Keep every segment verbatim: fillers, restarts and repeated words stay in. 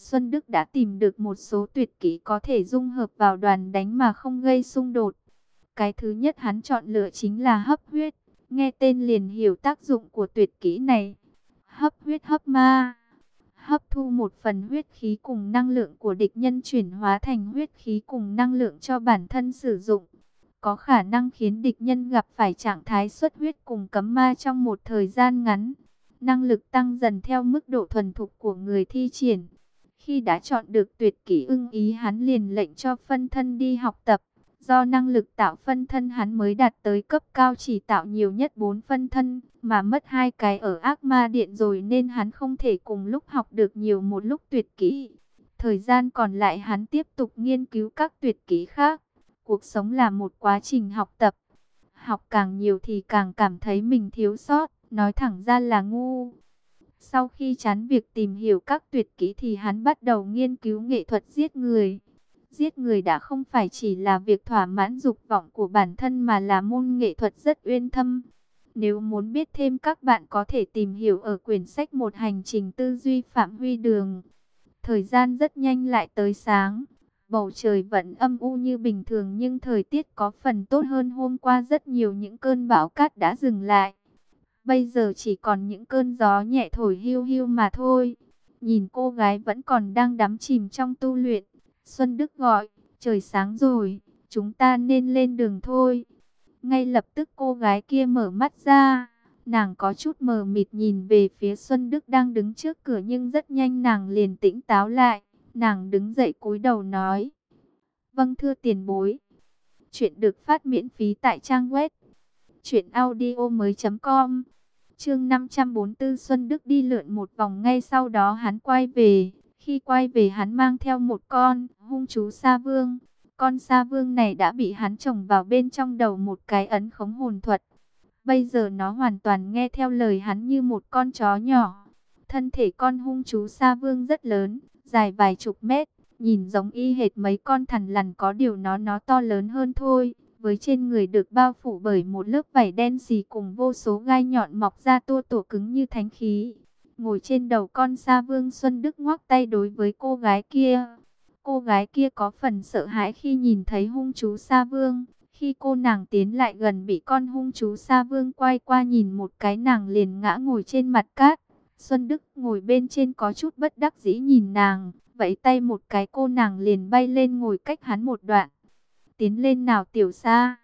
Xuân Đức đã tìm được một số tuyệt kỹ có thể dung hợp vào đoàn đánh mà không gây xung đột. Cái thứ nhất hắn chọn lựa chính là hấp huyết. Nghe tên liền hiểu tác dụng của tuyệt kỹ này. Hấp huyết hấp ma. Hấp thu một phần huyết khí cùng năng lượng của địch nhân chuyển hóa thành huyết khí cùng năng lượng cho bản thân sử dụng. Có khả năng khiến địch nhân gặp phải trạng thái xuất huyết cùng cấm ma trong một thời gian ngắn. Năng lực tăng dần theo mức độ thuần thục của người thi triển. Khi đã chọn được tuyệt kỹ ưng ý hắn liền lệnh cho phân thân đi học tập. Do năng lực tạo phân thân hắn mới đạt tới cấp cao chỉ tạo nhiều nhất bốn phân thân, mà mất hai cái ở ác ma điện rồi nên hắn không thể cùng lúc học được nhiều một lúc tuyệt kỹ. Thời gian còn lại hắn tiếp tục nghiên cứu các tuyệt kỹ khác. Cuộc sống là một quá trình học tập. Học càng nhiều thì càng cảm thấy mình thiếu sót, nói thẳng ra là ngu. Sau khi chán việc tìm hiểu các tuyệt kỹ thì hắn bắt đầu nghiên cứu nghệ thuật giết người. Giết người đã không phải chỉ là việc thỏa mãn dục vọng của bản thân mà là môn nghệ thuật rất uyên thâm. Nếu muốn biết thêm các bạn có thể tìm hiểu ở quyển sách Một hành trình tư duy Phạm Huy Đường. Thời gian rất nhanh lại tới sáng. Bầu trời vẫn âm u như bình thường nhưng thời tiết có phần tốt hơn hôm qua rất nhiều, những cơn bão cát đã dừng lại. Bây giờ chỉ còn những cơn gió nhẹ thổi hiu hiu mà thôi. Nhìn cô gái vẫn còn đang đắm chìm trong tu luyện. Xuân Đức gọi, trời sáng rồi, chúng ta nên lên đường thôi. Ngay lập tức cô gái kia mở mắt ra. Nàng có chút mờ mịt nhìn về phía Xuân Đức đang đứng trước cửa nhưng rất nhanh nàng liền tỉnh táo lại. Nàng đứng dậy cúi đầu nói. Vâng thưa tiền bối. Chuyện được phát miễn phí tại trang web truyện audio mới chấm com. Chương năm trăm bốn mươi tư Xuân Đức đi lượn một vòng, ngay sau đó hắn quay về. Khi quay về hắn mang theo một con hung chú sa vương. Con sa vương này đã bị hắn trồng vào bên trong đầu một cái ấn khống hồn thuật. Bây giờ nó hoàn toàn nghe theo lời hắn như một con chó nhỏ. Thân thể con hung chú sa vương rất lớn, dài vài chục mét, nhìn giống y hệt mấy con thằn lằn, có điều nó nó to lớn hơn thôi. Với trên người được bao phủ bởi một lớp vảy đen xì cùng vô số gai nhọn mọc ra tua tủa cứng như thánh khí. Ngồi trên đầu con sa vương, Xuân Đức ngoắc tay đối với cô gái kia. Cô gái kia có phần sợ hãi khi nhìn thấy hung chú sa vương. Khi cô nàng tiến lại gần bị con hung chú sa vương quay qua nhìn một cái, nàng liền ngã ngồi trên mặt cát. Xuân Đức ngồi bên trên có chút bất đắc dĩ nhìn nàng, vẫy tay một cái cô nàng liền bay lên ngồi cách hắn một đoạn. Tiến lên nào tiểu sa.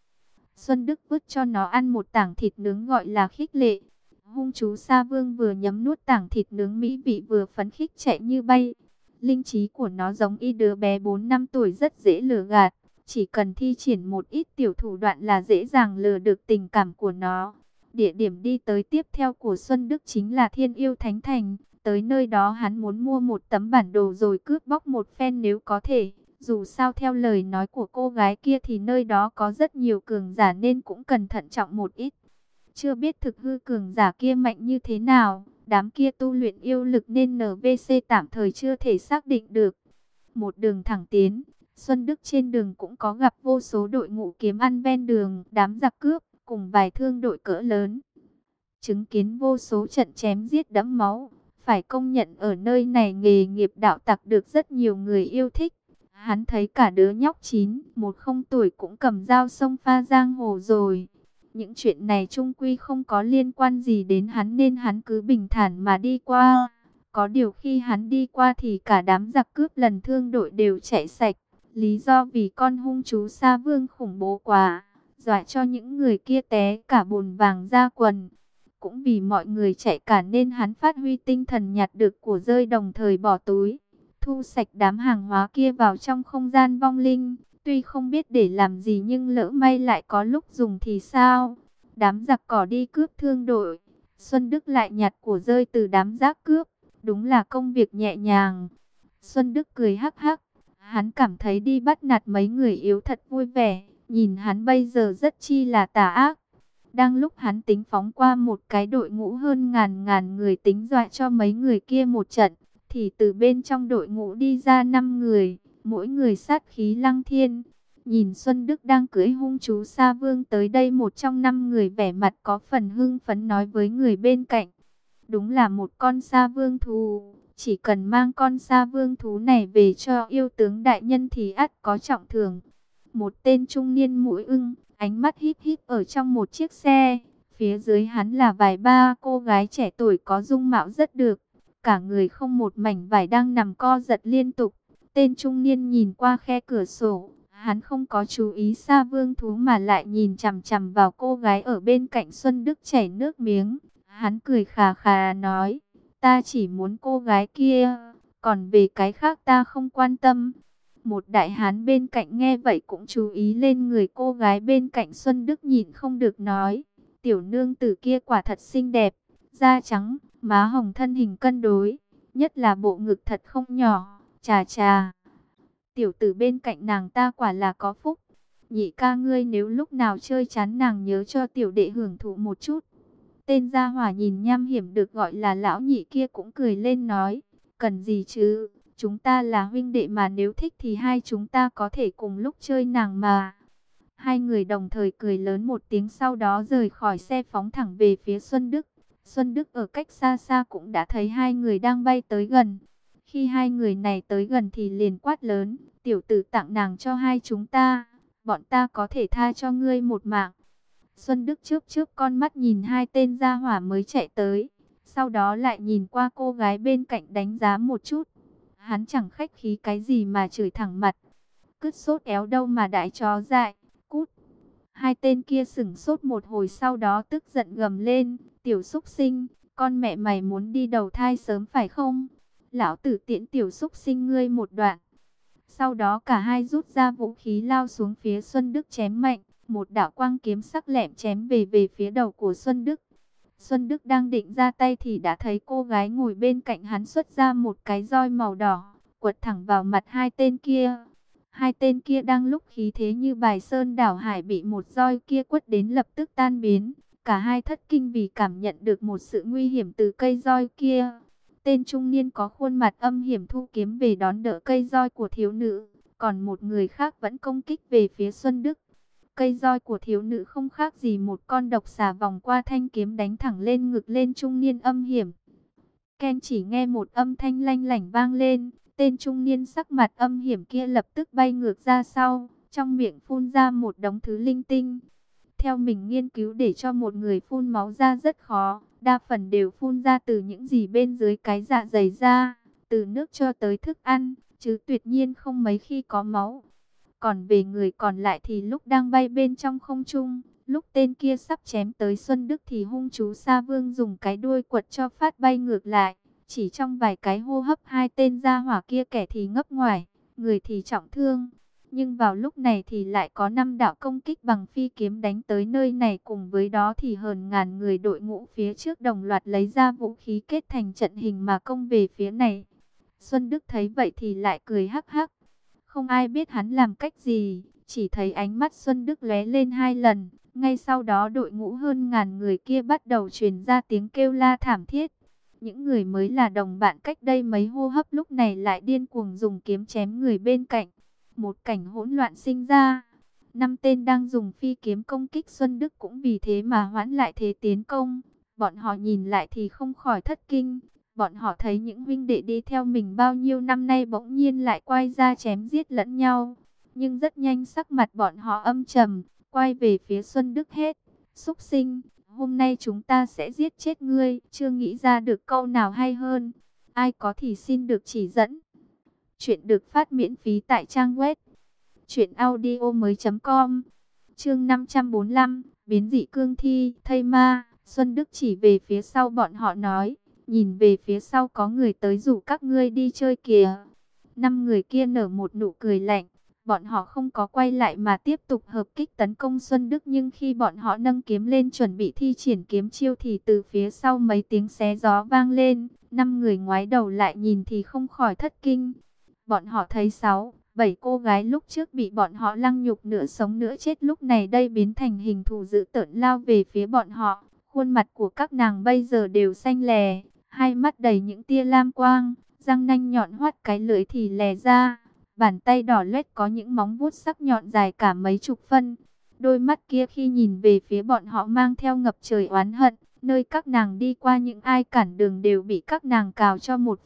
Xuân Đức vứt cho nó ăn một tảng thịt nướng gọi là khích lệ. Hung chú sa vương vừa nhấm nuốt tảng thịt nướng mỹ vị vừa phấn khích chạy như bay. Linh trí của nó giống y đứa bé bốn năm tuổi, rất dễ lừa gạt. Chỉ cần thi triển một ít tiểu thủ đoạn là dễ dàng lừa được tình cảm của nó. Địa điểm đi tới tiếp theo của Xuân Đức chính là Thiên Yêu Thánh Thành. Tới nơi đó hắn muốn mua một tấm bản đồ rồi cướp bóc một phen nếu có thể. Dù sao theo lời nói của cô gái kia thì nơi đó có rất nhiều cường giả nên cũng cần thận trọng một ít. Chưa biết thực hư cường giả kia mạnh như thế nào, đám kia tu luyện yêu lực nên en vê xê tạm thời chưa thể xác định được. Một đường thẳng tiến, Xuân Đức trên đường cũng có gặp vô số đội ngũ kiếm ăn ven đường, đám giặc cướp, cùng vài thương đội cỡ lớn. Chứng kiến vô số trận chém giết đẫm máu, phải công nhận ở nơi này nghề nghiệp đạo tặc được rất nhiều người yêu thích. Hắn thấy cả đứa nhóc chín, một không tuổi cũng cầm dao xông pha giang hồ rồi. Những chuyện này chung quy không có liên quan gì đến hắn nên hắn cứ bình thản mà đi qua. Có điều khi hắn đi qua thì cả đám giặc cướp lần thương đội đều chạy sạch. Lý do vì con hung chú sa vương khủng bố quá, dọa cho những người kia té cả bồn vàng ra quần. Cũng vì mọi người chạy cả nên hắn phát huy tinh thần nhặt được của rơi đồng thời bỏ túi. Thu sạch đám hàng hóa kia vào trong không gian vong linh. Tuy không biết để làm gì nhưng lỡ may lại có lúc dùng thì sao? Đám giặc cỏ đi cướp thương đội, Xuân Đức lại nhặt của rơi từ đám giáp cướp. Đúng là công việc nhẹ nhàng. Xuân Đức cười hắc hắc. Hắn cảm thấy đi bắt nạt mấy người yếu thật vui vẻ. Nhìn hắn bây giờ rất chi là tà ác. Đang lúc hắn tính phóng qua một cái đội ngũ hơn ngàn ngàn người tính dọa cho mấy người kia một trận, thì từ bên trong đội ngũ đi ra năm người, mỗi người sát khí lăng thiên. Nhìn Xuân Đức đang cưỡi hung chú sa vương tới đây, một trong năm người vẻ mặt có phần hưng phấn nói với người bên cạnh. Đúng là một con sa vương thù, chỉ cần mang con sa vương thú này về cho yêu tướng đại nhân thì ắt có trọng thưởng. Một tên trung niên mũi ưng, ánh mắt híp híp ở trong một chiếc xe. Phía dưới hắn là vài ba cô gái trẻ tuổi có dung mạo rất được. Cả người không một mảnh vải đang nằm co giật liên tục. Tên trung niên nhìn qua khe cửa sổ. Hắn không có chú ý sa vương thú mà lại nhìn chằm chằm vào cô gái ở bên cạnh. Xuân Đức chảy nước miếng. Hắn cười khà khà nói, ta chỉ muốn cô gái kia, còn về cái khác ta không quan tâm. Một đại hán bên cạnh nghe vậy cũng chú ý lên người cô gái bên cạnh. Xuân Đức nhìn không được nói, tiểu nương tử kia quả thật xinh đẹp, da trắng, má hồng, thân hình cân đối, nhất là bộ ngực thật không nhỏ, chà chà. Tiểu tử bên cạnh nàng ta quả là có phúc. Nhị ca ngươi nếu lúc nào chơi chán nàng nhớ cho tiểu đệ hưởng thụ một chút. Tên gia hỏa nhìn nham hiểm được gọi là lão nhị kia cũng cười lên nói, cần gì chứ, chúng ta là huynh đệ mà, nếu thích thì hai chúng ta có thể cùng lúc chơi nàng mà. Hai người đồng thời cười lớn một tiếng, sau đó rời khỏi xe phóng thẳng về phía Xuân Đức. Xuân Đức ở cách xa xa cũng đã thấy hai người đang bay tới gần. Khi hai người này tới gần thì liền quát lớn, tiểu tử tặng nàng cho hai chúng ta, bọn ta có thể tha cho ngươi một mạng. Xuân Đức chớp chớp con mắt nhìn hai tên gia hỏa mới chạy tới, sau đó lại nhìn qua cô gái bên cạnh đánh giá một chút. Hắn chẳng khách khí cái gì mà chửi thẳng mặt, cứt sốt éo đâu mà đại chó dại, cút. Hai tên kia sửng sốt một hồi, sau đó tức giận gầm lên, tiểu súc sinh, con mẹ mày muốn đi đầu thai sớm phải không? Lão tử tiễn tiểu súc sinh ngươi một đoạn. Sau đó cả hai rút ra vũ khí lao xuống phía Xuân Đức chém mạnh. Một đạo quang kiếm sắc lẹm chém về về phía đầu của Xuân Đức. Xuân Đức đang định ra tay thì đã thấy cô gái ngồi bên cạnh hắn xuất ra một cái roi màu đỏ, quật thẳng vào mặt hai tên kia. Hai tên kia đang lúc khí thế như bài sơn đảo hải bị một roi kia quất đến lập tức tan biến. Cả hai thất kinh vì cảm nhận được một sự nguy hiểm từ cây roi kia. Tên trung niên có khuôn mặt âm hiểm thu kiếm về đón đỡ cây roi của thiếu nữ, còn một người khác vẫn công kích về phía Xuân Đức. Cây roi của thiếu nữ không khác gì một con độc xà vòng qua thanh kiếm đánh thẳng lên ngực lên trung niên âm hiểm. Ken, chỉ nghe một âm thanh lanh lảnh vang lên, tên trung niên sắc mặt âm hiểm kia lập tức bay ngược ra sau, trong miệng phun ra một đống thứ linh tinh. Theo mình nghiên cứu, để cho một người phun máu ra rất khó, đa phần đều phun ra từ những gì bên dưới cái dạ dày ra, từ nước cho tới thức ăn, chứ tuyệt nhiên không mấy khi có máu. Còn về người còn lại thì lúc đang bay bên trong không trung, lúc tên kia sắp chém tới Xuân Đức thì hung chú Sa Vương dùng cái đuôi quật cho phát bay ngược lại. Chỉ trong vài cái hô hấp, hai tên gia hỏa kia kẻ thì ngấp ngoải, người thì trọng thương. Nhưng vào lúc này thì lại có năm đạo công kích bằng phi kiếm đánh tới nơi này, cùng với đó thì hơn ngàn người đội ngũ phía trước đồng loạt lấy ra vũ khí kết thành trận hình mà công về phía này. Xuân Đức thấy vậy thì lại cười hắc hắc. Không ai biết hắn làm cách gì, chỉ thấy ánh mắt Xuân Đức lóe lên hai lần. Ngay sau đó đội ngũ hơn ngàn người kia bắt đầu truyền ra tiếng kêu la thảm thiết. Những người mới là đồng bạn cách đây mấy hô hấp lúc này lại điên cuồng dùng kiếm chém người bên cạnh. Một cảnh hỗn loạn sinh ra. Năm tên đang dùng phi kiếm công kích Xuân Đức cũng vì thế mà hoãn lại thế tiến công. Bọn họ nhìn lại thì không khỏi thất kinh. Bọn họ thấy những huynh đệ đi theo mình bao nhiêu năm nay bỗng nhiên lại quay ra chém giết lẫn nhau. Nhưng rất nhanh sắc mặt bọn họ âm trầm, quay về phía Xuân Đức hết. Súc sinh, hôm nay chúng ta sẽ giết chết ngươi. Chưa nghĩ ra được câu nào hay hơn. Ai có thì xin được chỉ dẫn. Chuyện được phát miễn phí tại trang web truyện audio mới chấm com. Chương năm trăm bốn mươi lăm, biến dị cương thi, thây ma. Xuân Đức chỉ về phía sau bọn họ nói, nhìn về phía sau có người tới rủ các ngươi đi chơi kìa. Năm người kia nở một nụ cười lạnh. Bọn họ không có quay lại mà tiếp tục hợp kích tấn công Xuân Đức. Nhưng khi bọn họ nâng kiếm lên chuẩn bị thi triển kiếm chiêu thì từ phía sau mấy tiếng xé gió vang lên. Năm người ngoái đầu lại nhìn thì không khỏi thất kinh. Bọn họ thấy sáu, bảy cô gái lúc trước bị bọn họ lăng nhục nửa sống nửa chết lúc này đây biến thành hình thù dữ tợn lao về phía bọn họ. Khuôn mặt của các nàng bây giờ đều xanh lè, hai mắt đầy những tia lam quang, răng nanh nhọn hoắt, cái lưỡi thì lè ra. Bàn tay đỏ loét có những móng vuốt sắc nhọn dài cả mấy chục phân. Đôi mắt kia khi nhìn về phía bọn họ mang theo ngập trời oán hận. Nơi các nàng đi qua những ai cản đường đều bị các nàng cào cho một phát.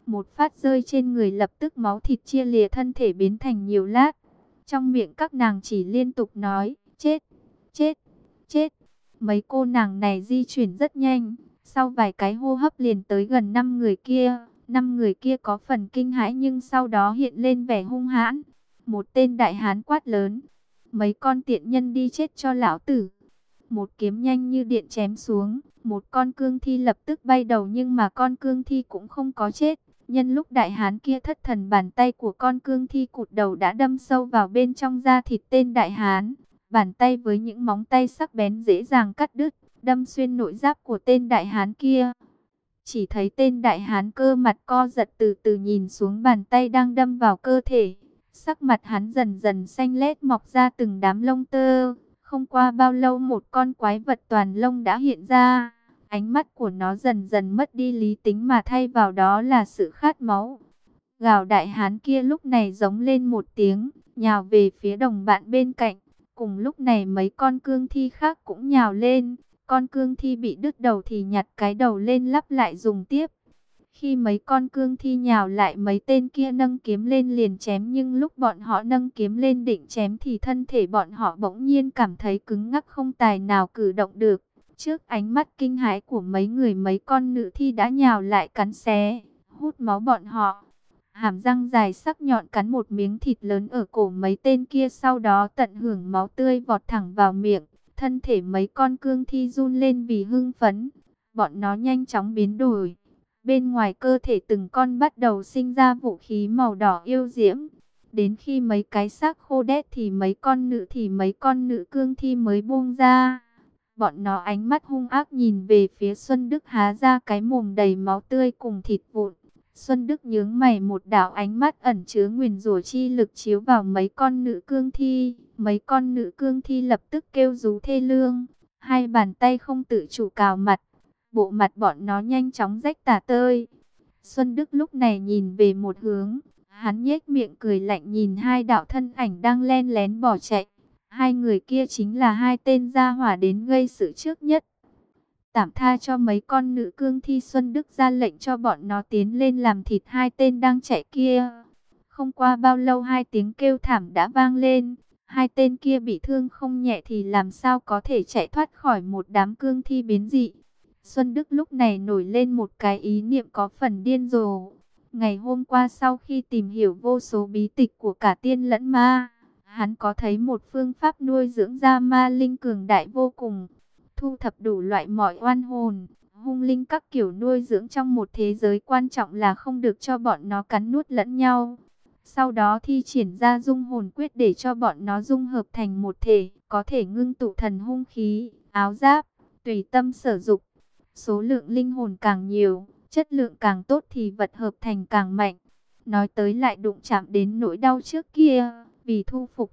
Một phát rơi trên người lập tức máu thịt chia lìa thân thể biến thành nhiều lát. Trong miệng các nàng chỉ liên tục nói, chết, chết, chết. Mấy cô nàng này di chuyển rất nhanh, sau vài cái hô hấp liền tới gần năm người kia. Năm người kia có phần kinh hãi nhưng sau đó hiện lên vẻ hung hãn. Một tên đại hán quát lớn, mấy con tiện nhân đi chết cho lão tử. Một kiếm nhanh như điện chém xuống, một con cương thi lập tức bay đầu nhưng mà con cương thi cũng không có chết. Nhân lúc đại hán kia thất thần, bàn tay của con cương thi cụt đầu đã đâm sâu vào bên trong da thịt tên đại hán. Bàn tay với những móng tay sắc bén dễ dàng cắt đứt, đâm xuyên nội giáp của tên đại hán kia. Chỉ thấy tên đại hán cơ mặt co giật, từ từ nhìn xuống bàn tay đang đâm vào cơ thể. Sắc mặt hắn dần dần xanh lét, mọc ra từng đám lông tơ. Không qua bao lâu một con quái vật toàn lông đã hiện ra. Ánh mắt của nó dần dần mất đi lý tính mà thay vào đó là sự khát máu. Gào đại hán kia lúc này giống lên một tiếng, nhào về phía đồng bạn bên cạnh. Cùng lúc này mấy con cương thi khác cũng nhào lên. Con cương thi bị đứt đầu thì nhặt cái đầu lên lắp lại dùng tiếp. Khi mấy con cương thi nhào lại, mấy tên kia nâng kiếm lên liền chém, nhưng lúc bọn họ nâng kiếm lên định chém thì thân thể bọn họ bỗng nhiên cảm thấy cứng ngắc, không tài nào cử động được. Trước ánh mắt kinh hãi của mấy người, mấy con nữ thi đã nhào lại cắn xé, hút máu bọn họ. Hàm răng dài sắc nhọn cắn một miếng thịt lớn ở cổ mấy tên kia, sau đó tận hưởng máu tươi vọt thẳng vào miệng. Thân thể mấy con cương thi run lên vì hưng phấn. Bọn nó nhanh chóng biến đổi. Bên ngoài cơ thể từng con bắt đầu sinh ra vũ khí màu đỏ yêu diễm. Đến khi mấy cái xác khô đét thì mấy con nữ thì mấy con nữ cương thi mới buông ra. Bọn nó ánh mắt hung ác nhìn về phía Xuân Đức, há ra cái mồm đầy máu tươi cùng thịt vụn. Xuân Đức nhướng mày, một đạo ánh mắt ẩn chứa nguyền rủa chi lực chiếu vào mấy con nữ cương thi. Mấy con nữ cương thi lập tức kêu rú thê lương. Hai bàn tay không tự chủ cào mặt. Bộ mặt bọn nó nhanh chóng rách tả tơi. Xuân Đức lúc này nhìn về một hướng. Hắn nhếch miệng cười lạnh nhìn hai đạo thân ảnh đang len lén bỏ chạy. Hai người kia chính là hai tên gia hỏa đến gây sự trước nhất. Tạm tha cho mấy con nữ cương thi, Xuân Đức ra lệnh cho bọn nó tiến lên làm thịt hai tên đang chạy kia. Không qua bao lâu hai tiếng kêu thảm đã vang lên. Hai tên kia bị thương không nhẹ thì làm sao có thể chạy thoát khỏi một đám cương thi biến dị. Xuân Đức lúc này nổi lên một cái ý niệm có phần điên rồ. Ngày hôm qua sau khi tìm hiểu vô số bí tịch của cả tiên lẫn ma, hắn có thấy một phương pháp nuôi dưỡng ra ma linh cường đại vô cùng. Thu thập đủ loại mọi oan hồn, hung linh các kiểu nuôi dưỡng trong một thế giới, quan trọng là không được cho bọn nó cắn nuốt lẫn nhau. Sau đó thi triển ra dung hồn quyết để cho bọn nó dung hợp thành một thể, có thể ngưng tụ thần hung khí, áo giáp, tùy tâm sử dụng. Số lượng linh hồn càng nhiều, chất lượng càng tốt thì vật hợp thành càng mạnh. Nói tới lại đụng chạm đến nỗi đau trước kia, vì thu phục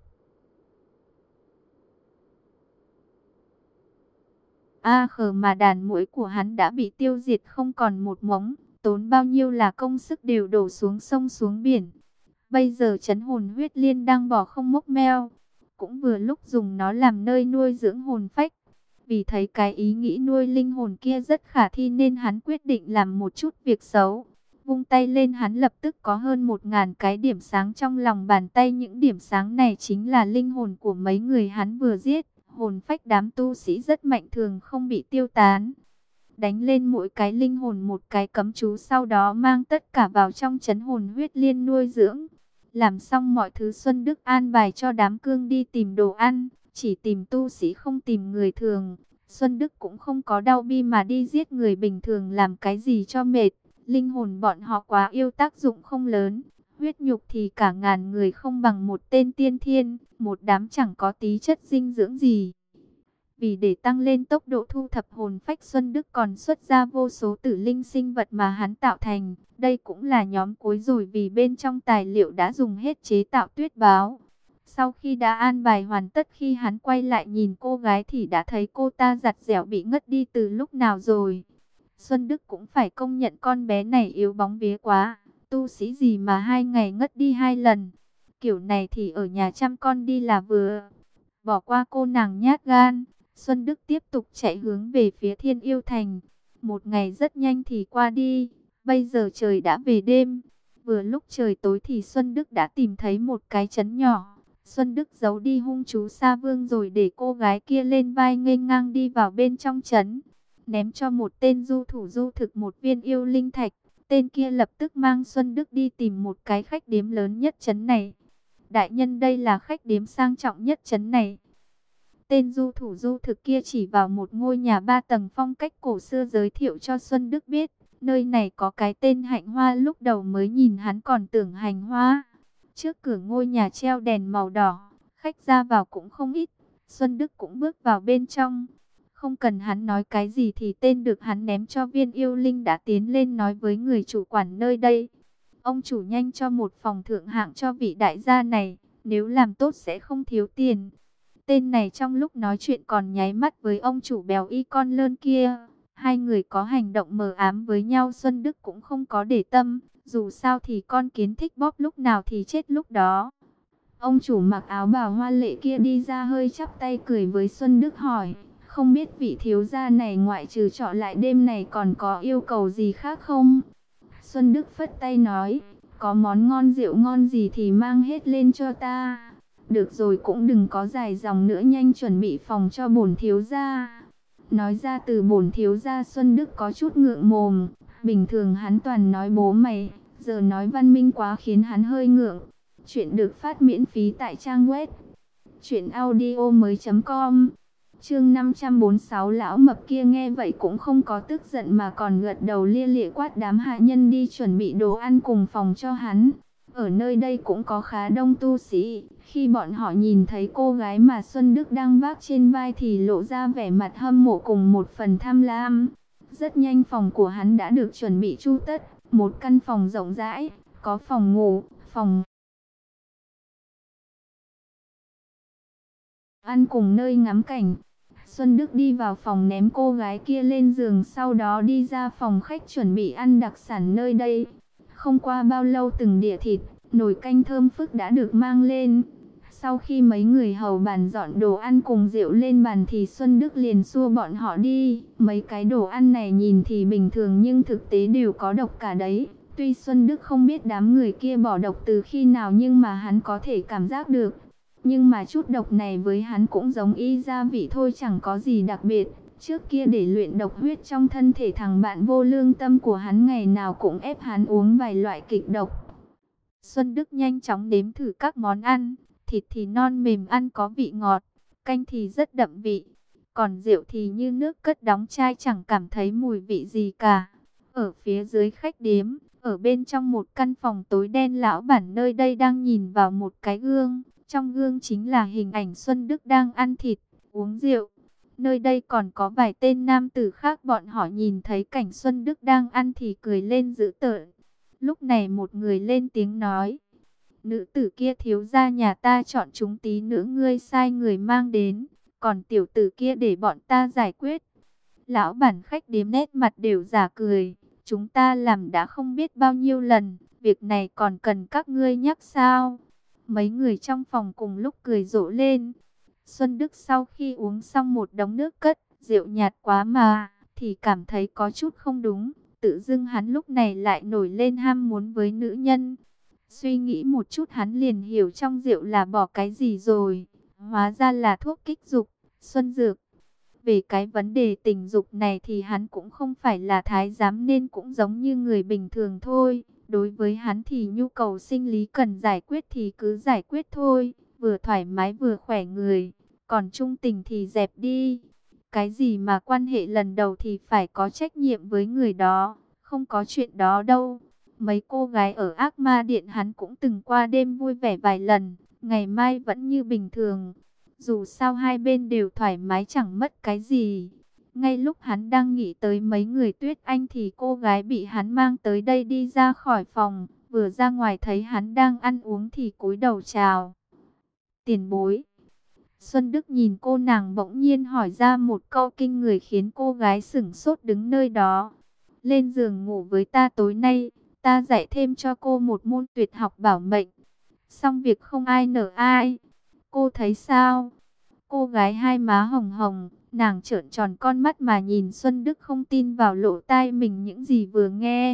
A khờ mà đàn muỗi của hắn đã bị tiêu diệt không còn một mống, tốn bao nhiêu là công sức đều đổ xuống sông xuống biển. Bây giờ trấn hồn huyết liên đang bỏ không mốc meo, cũng vừa lúc dùng nó làm nơi nuôi dưỡng hồn phách. Vì thấy cái ý nghĩ nuôi linh hồn kia rất khả thi nên hắn quyết định làm một chút việc xấu. Vung tay lên, hắn lập tức có hơn một ngàn cái điểm sáng trong lòng bàn tay. Những điểm sáng này chính là linh hồn của mấy người hắn vừa giết. Hồn phách đám tu sĩ rất mạnh, thường không bị tiêu tán. Đánh lên mỗi cái linh hồn một cái cấm chú, sau đó mang tất cả vào trong trấn hồn huyết liên nuôi dưỡng. Làm xong mọi thứ, Xuân Đức an bài cho đám cương đi tìm đồ ăn. Chỉ tìm tu sĩ không tìm người thường. Xuân Đức cũng không có đau bi mà đi giết người bình thường làm cái gì cho mệt. Linh hồn bọn họ quá yêu, tác dụng không lớn. Huyết nhục thì cả ngàn người không bằng một tên tiên thiên. Một đám chẳng có tí chất dinh dưỡng gì. Vì để tăng lên tốc độ thu thập hồn phách, Xuân Đức còn xuất ra vô số tử linh sinh vật mà hắn tạo thành. Đây cũng là nhóm cuối rồi, vì bên trong tài liệu đã dùng hết chế tạo tuyết báo. Sau khi đã an bài hoàn tất, khi hắn quay lại nhìn cô gái thì đã thấy cô ta giặt dẻo bị ngất đi từ lúc nào rồi. Xuân Đức cũng phải công nhận con bé này yếu bóng vía quá. Tu sĩ gì mà hai ngày ngất đi hai lần. Kiểu này thì ở nhà chăm con đi là vừa. Bỏ qua cô nàng nhát gan, Xuân Đức tiếp tục chạy hướng về phía Thiên Yêu Thành. Một ngày rất nhanh thì qua đi. Bây giờ trời đã về đêm. Vừa lúc trời tối thì Xuân Đức đã tìm thấy một cái trấn nhỏ. Xuân Đức giấu đi hung chú Sa Vương rồi để cô gái kia lên vai nghênh ngang đi vào bên trong trấn. Ném cho một tên du thủ du thực một viên yêu linh thạch. Tên kia lập tức mang Xuân Đức đi tìm một cái khách điếm lớn nhất trấn này. Đại nhân, đây là khách điếm sang trọng nhất trấn này. Tên du thủ du thực kia chỉ vào một ngôi nhà ba tầng phong cách cổ xưa giới thiệu cho Xuân Đức biết. Nơi này có cái tên Hạnh Hoa, lúc đầu mới nhìn hắn còn tưởng hành hoa. Trước cửa ngôi nhà treo đèn màu đỏ, khách ra vào cũng không ít. Xuân Đức cũng bước vào bên trong. Không cần hắn nói cái gì thì tên được hắn ném cho viên yêu linh đã tiến lên nói với người chủ quản nơi đây. Ông chủ, nhanh cho một phòng thượng hạng cho vị đại gia này, nếu làm tốt sẽ không thiếu tiền. Tên này trong lúc nói chuyện còn nháy mắt với ông chủ béo y con lơn kia. Hai người có hành động mờ ám với nhau, Xuân Đức cũng không có để tâm. Dù sao thì con kiến thích bóp lúc nào thì chết lúc đó. Ông chủ mặc áo bào hoa lệ kia đi ra hơi chắp tay cười với Xuân Đức hỏi. Không biết vị thiếu gia này ngoại trừ trọ lại đêm này còn có yêu cầu gì khác không? Xuân Đức phất tay nói. Có món ngon rượu ngon gì thì mang hết lên cho ta. Được rồi, cũng đừng có dài dòng nữa, nhanh chuẩn bị phòng cho bổn thiếu gia. Nói ra từ bổn thiếu gia, Xuân Đức có chút ngượng mồm. Bình thường hắn toàn nói bố mày, giờ nói văn minh quá khiến hắn hơi ngượng. Chuyện được phát miễn phí tại trang web truyện audio mới chấm com. Chương năm trăm bốn mươi sáu. Lão mập kia nghe vậy cũng không có tức giận mà còn gật đầu lia lịa quát đám hạ nhân đi chuẩn bị đồ ăn cùng phòng cho hắn. Ở nơi đây cũng có khá đông tu sĩ. Khi bọn họ nhìn thấy cô gái mà Xuân Đức đang vác trên vai thì lộ ra vẻ mặt hâm mộ cùng một phần tham lam. Rất nhanh phòng của hắn đã được chuẩn bị chu tất. Một căn phòng rộng rãi, có phòng ngủ, phòng ăn cùng nơi ngắm cảnh. Xuân Đức đi vào phòng ném cô gái kia lên giường, sau đó đi ra phòng khách chuẩn bị ăn đặc sản nơi đây. Không qua bao lâu từng đĩa thịt, nồi canh thơm phức đã được mang lên. Sau khi mấy người hầu bàn dọn đồ ăn cùng rượu lên bàn thì Xuân Đức liền xua bọn họ đi. Mấy cái đồ ăn này nhìn thì bình thường nhưng thực tế đều có độc cả đấy. Tuy Xuân Đức không biết đám người kia bỏ độc từ khi nào nhưng mà hắn có thể cảm giác được. Nhưng mà chút độc này với hắn cũng giống y gia vị thôi, chẳng có gì đặc biệt. Trước kia để luyện độc huyết trong thân thể thằng bạn vô lương tâm của hắn, ngày nào cũng ép hắn uống vài loại kịch độc. Xuân Đức nhanh chóng đếm thử các món ăn. Thịt thì non mềm ăn có vị ngọt, canh thì rất đậm vị. Còn rượu thì như nước cất đóng chai, chẳng cảm thấy mùi vị gì cả. Ở phía dưới khách điếm, ở bên trong một căn phòng tối đen, lão bản nơi đây đang nhìn vào một cái gương. Trong gương chính là hình ảnh Xuân Đức đang ăn thịt, uống rượu. Nơi đây còn có vài tên nam tử khác, bọn họ nhìn thấy cảnh Xuân Đức đang ăn thì cười lên dữ tợn. Lúc này một người lên tiếng nói. Nữ tử kia, thiếu gia nhà ta chọn chúng tí nữa ngươi sai người mang đến. Còn tiểu tử kia để bọn ta giải quyết. Lão bản khách điếm nét mặt đều giả cười. Chúng ta làm đã không biết bao nhiêu lần. Việc này còn cần các ngươi nhắc sao? Mấy người trong phòng cùng lúc cười rộ lên. Xuân Đức sau khi uống xong một đống nước cất, rượu nhạt quá mà, thì cảm thấy có chút không đúng. Tự dưng hắn lúc này lại nổi lên ham muốn với nữ nhân. Suy nghĩ một chút hắn liền hiểu trong rượu là bỏ cái gì rồi. Hóa ra là thuốc kích dục, xuân dược. Về cái vấn đề tình dục này thì hắn cũng không phải là thái giám nên cũng giống như người bình thường thôi. Đối với hắn thì nhu cầu sinh lý cần giải quyết thì cứ giải quyết thôi. Vừa thoải mái vừa khỏe người. Còn trung tình thì dẹp đi. Cái gì mà quan hệ lần đầu thì phải có trách nhiệm với người đó. Không có chuyện đó đâu. Mấy cô gái ở Ác Ma Điện hắn cũng từng qua đêm vui vẻ vài lần. Ngày mai vẫn như bình thường. Dù sao hai bên đều thoải mái chẳng mất cái gì. Ngay lúc hắn đang nghĩ tới mấy người Tuyết Anh thì cô gái bị hắn mang tới đây đi ra khỏi phòng. Vừa ra ngoài thấy hắn đang ăn uống thì cúi đầu chào. Tiền bối. Xuân Đức nhìn cô nàng bỗng nhiên hỏi ra một câu kinh người khiến cô gái sửng sốt đứng nơi đó. Lên giường ngủ với ta tối nay, ta dạy thêm cho cô một môn tuyệt học bảo mệnh. Xong việc không ai nở ai. Cô thấy sao? Cô gái hai má hồng hồng, nàng trợn tròn con mắt mà nhìn Xuân Đức không tin vào lỗ tai mình những gì vừa nghe.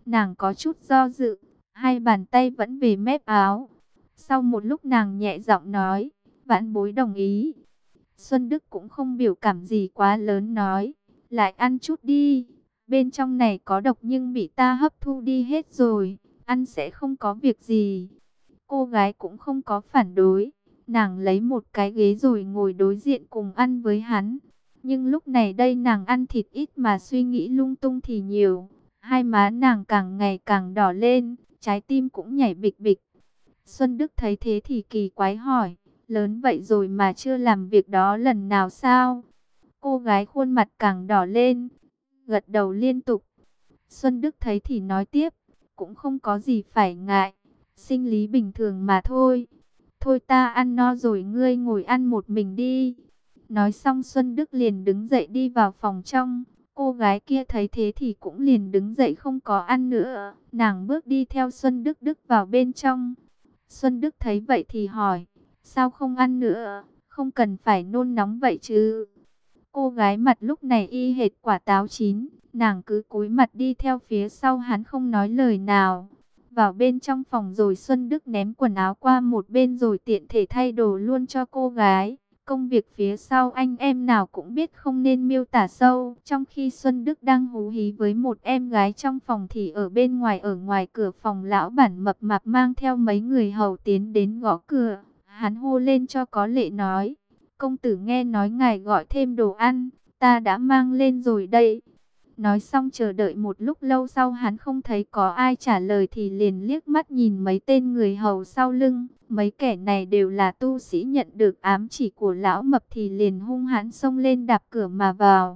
Nàng có chút do dự, hai bàn tay vẫn về mép áo. Sau một lúc nàng nhẹ giọng nói, vãn bối đồng ý. Xuân Đức cũng không biểu cảm gì quá lớn nói, lại ăn chút đi. Bên trong này có độc nhưng bị ta hấp thu đi hết rồi, ăn sẽ không có việc gì. Cô gái cũng không có phản đối, nàng lấy một cái ghế rồi ngồi đối diện cùng ăn với hắn. Nhưng lúc này đây nàng ăn thịt ít mà suy nghĩ lung tung thì nhiều. Hai má nàng càng ngày càng đỏ lên, trái tim cũng nhảy bịch bịch. Xuân Đức thấy thế thì kỳ quái hỏi, lớn vậy rồi mà chưa làm việc đó lần nào sao? Cô gái khuôn mặt càng đỏ lên, gật đầu liên tục. Xuân Đức thấy thì nói tiếp, cũng không có gì phải ngại, sinh lý bình thường mà thôi. Thôi ta ăn no rồi, ngươi ngồi ăn một mình đi. Nói xong Xuân Đức liền đứng dậy đi vào phòng trong. Cô gái kia thấy thế thì cũng liền đứng dậy không có ăn nữa. Nàng bước đi theo Xuân Đức Đức vào bên trong. Xuân Đức thấy vậy thì hỏi, sao không ăn nữa, không cần phải nôn nóng vậy chứ. Cô gái mặt lúc này y hệt quả táo chín, nàng cứ cúi mặt đi theo phía sau hắn không nói lời nào. Vào bên trong phòng rồi Xuân Đức ném quần áo qua một bên rồi tiện thể thay đồ luôn cho cô gái. Công việc phía sau anh em nào cũng biết không nên miêu tả sâu. Trong khi Xuân Đức đang hú hí với một em gái trong phòng thì ở bên ngoài ở ngoài cửa phòng lão bản mập mạp mang theo mấy người hầu tiến đến gõ cửa. Hắn hô lên cho có lệ nói, công tử nghe nói ngài gọi thêm đồ ăn, ta đã mang lên rồi đây. Nói xong chờ đợi một lúc lâu sau hắn không thấy có ai trả lời thì liền liếc mắt nhìn mấy tên người hầu sau lưng. Mấy kẻ này đều là tu sĩ nhận được ám chỉ của lão mập thì liền hung hãn xông lên đạp cửa mà vào.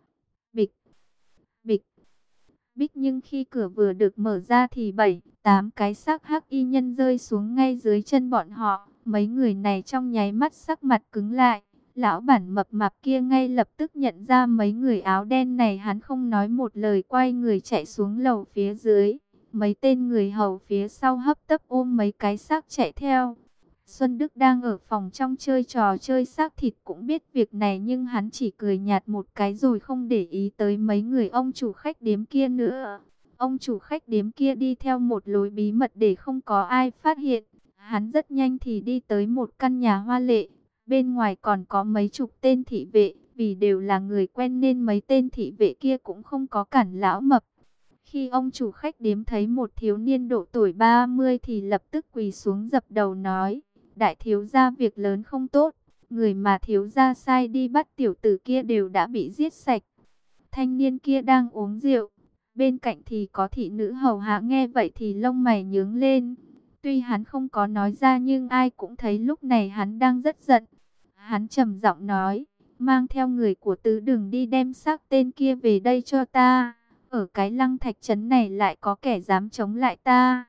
Bịch, bịch, bích, nhưng khi cửa vừa được mở ra thì bảy, tám cái xác hắc y nhân rơi xuống ngay dưới chân bọn họ. Mấy người này trong nháy mắt sắc mặt cứng lại. Lão bản mập mạp kia ngay lập tức nhận ra mấy người áo đen này, hắn không nói một lời quay người chạy xuống lầu phía dưới. Mấy tên người hầu phía sau hấp tấp ôm mấy cái xác chạy theo. Xuân Đức đang ở phòng trong chơi trò chơi xác thịt cũng biết việc này nhưng hắn chỉ cười nhạt một cái rồi không để ý tới mấy người ông chủ khách điếm kia nữa. Ông chủ khách điếm kia đi theo một lối bí mật để không có ai phát hiện. Hắn rất nhanh thì đi tới một căn nhà hoa lệ. Bên ngoài còn có mấy chục tên thị vệ, vì đều là người quen nên mấy tên thị vệ kia cũng không có cản lão mập. Khi ông chủ khách điếm thấy một thiếu niên độ tuổi ba mươi thì lập tức quỳ xuống dập đầu nói, đại thiếu gia việc lớn không tốt, người mà thiếu gia sai đi bắt tiểu tử kia đều đã bị giết sạch. Thanh niên kia đang uống rượu, bên cạnh thì có thị nữ hầu hạ nghe vậy thì lông mày nhướng lên. Tuy hắn không có nói ra nhưng ai cũng thấy lúc này hắn đang rất giận. Hắn trầm giọng nói, mang theo người của tứ đường đi đem xác tên kia về đây cho ta. Ở cái lăng thạch trấn này lại có kẻ dám chống lại ta.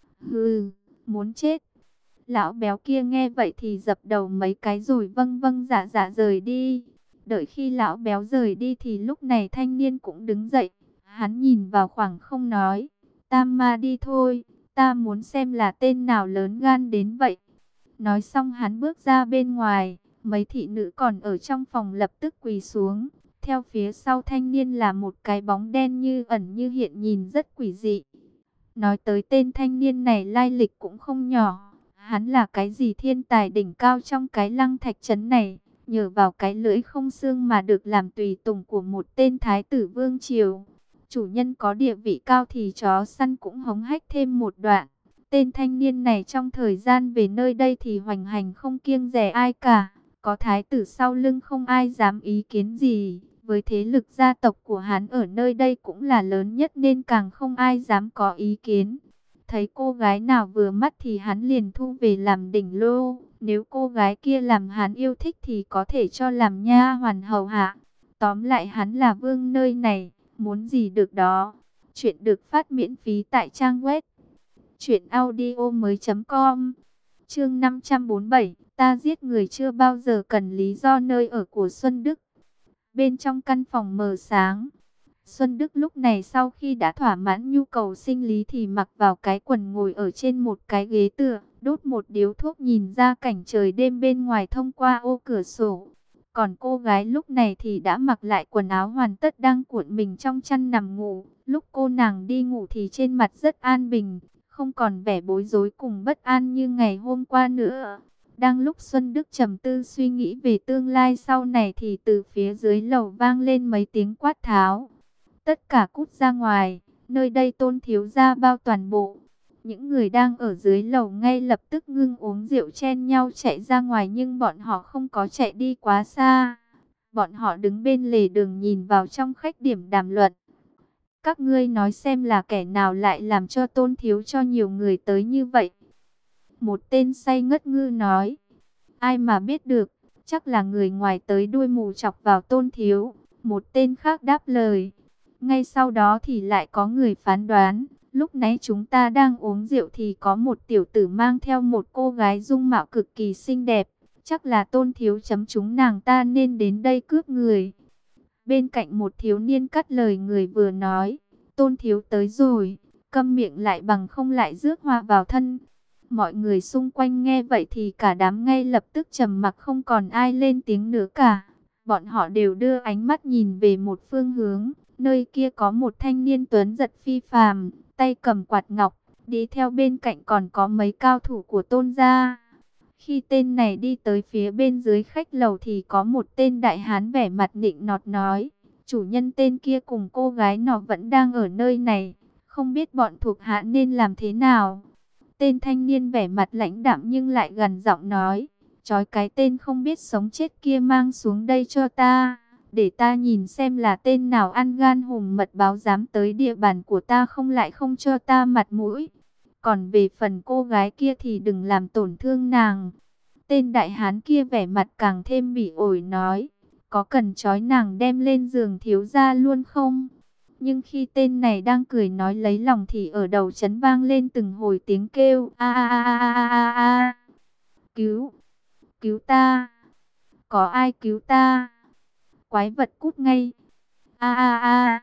Hừ, muốn chết. Lão béo kia nghe vậy thì dập đầu mấy cái rồi vâng vâng dạ dạ rời đi. Đợi khi lão béo rời đi thì lúc này thanh niên cũng đứng dậy. Hắn nhìn vào khoảng không nói, Tam ma đi thôi, ta muốn xem là tên nào lớn gan đến vậy. Nói xong hắn bước ra bên ngoài. Mấy thị nữ còn ở trong phòng lập tức quỳ xuống. Theo phía sau thanh niên là một cái bóng đen như ẩn như hiện nhìn rất quỷ dị. Nói tới tên thanh niên này lai lịch cũng không nhỏ. Hắn là cái gì thiên tài đỉnh cao trong cái lăng thạch trấn này. Nhờ vào cái lưỡi không xương mà được làm tùy tùng của một tên thái tử vương triều. Chủ nhân có địa vị cao thì chó săn cũng hống hách thêm một đoạn. Tên thanh niên này trong thời gian về nơi đây thì hoành hành không kiêng dè ai cả. Có thái tử sau lưng không ai dám ý kiến gì. Với thế lực gia tộc của hắn ở nơi đây cũng là lớn nhất nên càng không ai dám có ý kiến. Thấy cô gái nào vừa mắt thì hắn liền thu về làm đỉnh lô. Nếu cô gái kia làm hắn yêu thích thì có thể cho làm nha hoàn hầu hạ. Tóm lại hắn là vương nơi này, muốn gì được đó. Chuyện được phát miễn phí tại trang web truyện audio mới chấm com. Chương năm trăm bốn mươi bảy, ta giết người chưa bao giờ cần lý do. Nơi ở của Xuân Đức. Bên trong căn phòng mờ sáng, Xuân Đức lúc này sau khi đã thỏa mãn nhu cầu sinh lý thì mặc vào cái quần ngồi ở trên một cái ghế tựa, đốt một điếu thuốc nhìn ra cảnh trời đêm bên ngoài thông qua ô cửa sổ. Còn cô gái lúc này thì đã mặc lại quần áo hoàn tất đang cuộn mình trong chăn nằm ngủ. Lúc cô nàng đi ngủ thì trên mặt rất an bình, không còn vẻ bối rối cùng bất an như ngày hôm qua nữa. Đang lúc Xuân Đức trầm tư suy nghĩ về tương lai sau này thì từ phía dưới lầu vang lên mấy tiếng quát tháo. Tất cả cút ra ngoài, nơi đây Tôn thiếu gia bao toàn bộ. Những người đang ở dưới lầu ngay lập tức ngưng uống rượu chen nhau chạy ra ngoài, nhưng bọn họ không có chạy đi quá xa. Bọn họ đứng bên lề đường nhìn vào trong khách điểm đàm luận. Các ngươi nói xem là kẻ nào lại làm cho Tôn thiếu cho nhiều người tới như vậy? Một tên say ngất ngư nói. Ai mà biết được, chắc là người ngoài tới đuôi mù chọc vào Tôn thiếu. Một tên khác đáp lời. Ngay sau đó thì lại có người phán đoán. Lúc nãy chúng ta đang uống rượu thì có một tiểu tử mang theo một cô gái dung mạo cực kỳ xinh đẹp. Chắc là Tôn thiếu chấm chúng nàng ta nên đến đây cướp người. Bên cạnh một thiếu niên cắt lời người vừa nói. Tôn thiếu tới rồi, câm miệng lại bằng không lại rước hoa vào thân. Mọi người xung quanh nghe vậy thì cả đám ngay lập tức trầm mặc, không còn ai lên tiếng nữa cả. Bọn họ đều đưa ánh mắt nhìn về một phương hướng. Nơi kia có một thanh niên tuấn giật phi phàm, tay cầm quạt ngọc, đi theo bên cạnh còn có mấy cao thủ của Tôn gia. Khi tên này đi tới phía bên dưới khách lầu thì có một tên đại hán vẻ mặt nịnh nọt nói. Chủ nhân tên kia cùng cô gái nọ vẫn đang ở nơi này, không biết bọn thuộc hạ nên làm thế nào. Tên thanh niên vẻ mặt lãnh đạm nhưng lại gần giọng nói. Trói cái tên không biết sống chết kia mang xuống đây cho ta, để ta nhìn xem là tên nào ăn gan hùm mật báo dám tới địa bàn của ta không lại không cho ta mặt mũi. Còn về phần cô gái kia thì đừng làm tổn thương nàng. Tên đại hán kia vẻ mặt càng thêm bỉ ổi nói. Có cần trói nàng đem lên giường thiếu gia luôn không? Nhưng khi tên này đang cười nói lấy lòng thì ở đầu trấn vang lên từng hồi tiếng kêu. A a a a a a a. Cứu! Cứu ta! Có ai cứu ta? Quái vật cút ngay! A a a!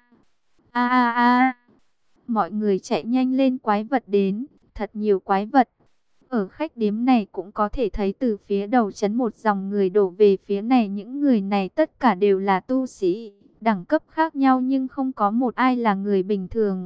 A a a! Mọi người chạy nhanh lên, quái vật đến, thật nhiều quái vật. Ở khách điếm này cũng có thể thấy từ phía đầu trấn một dòng người đổ về phía này. Những người này tất cả đều là tu sĩ, đẳng cấp khác nhau nhưng không có một ai là người bình thường.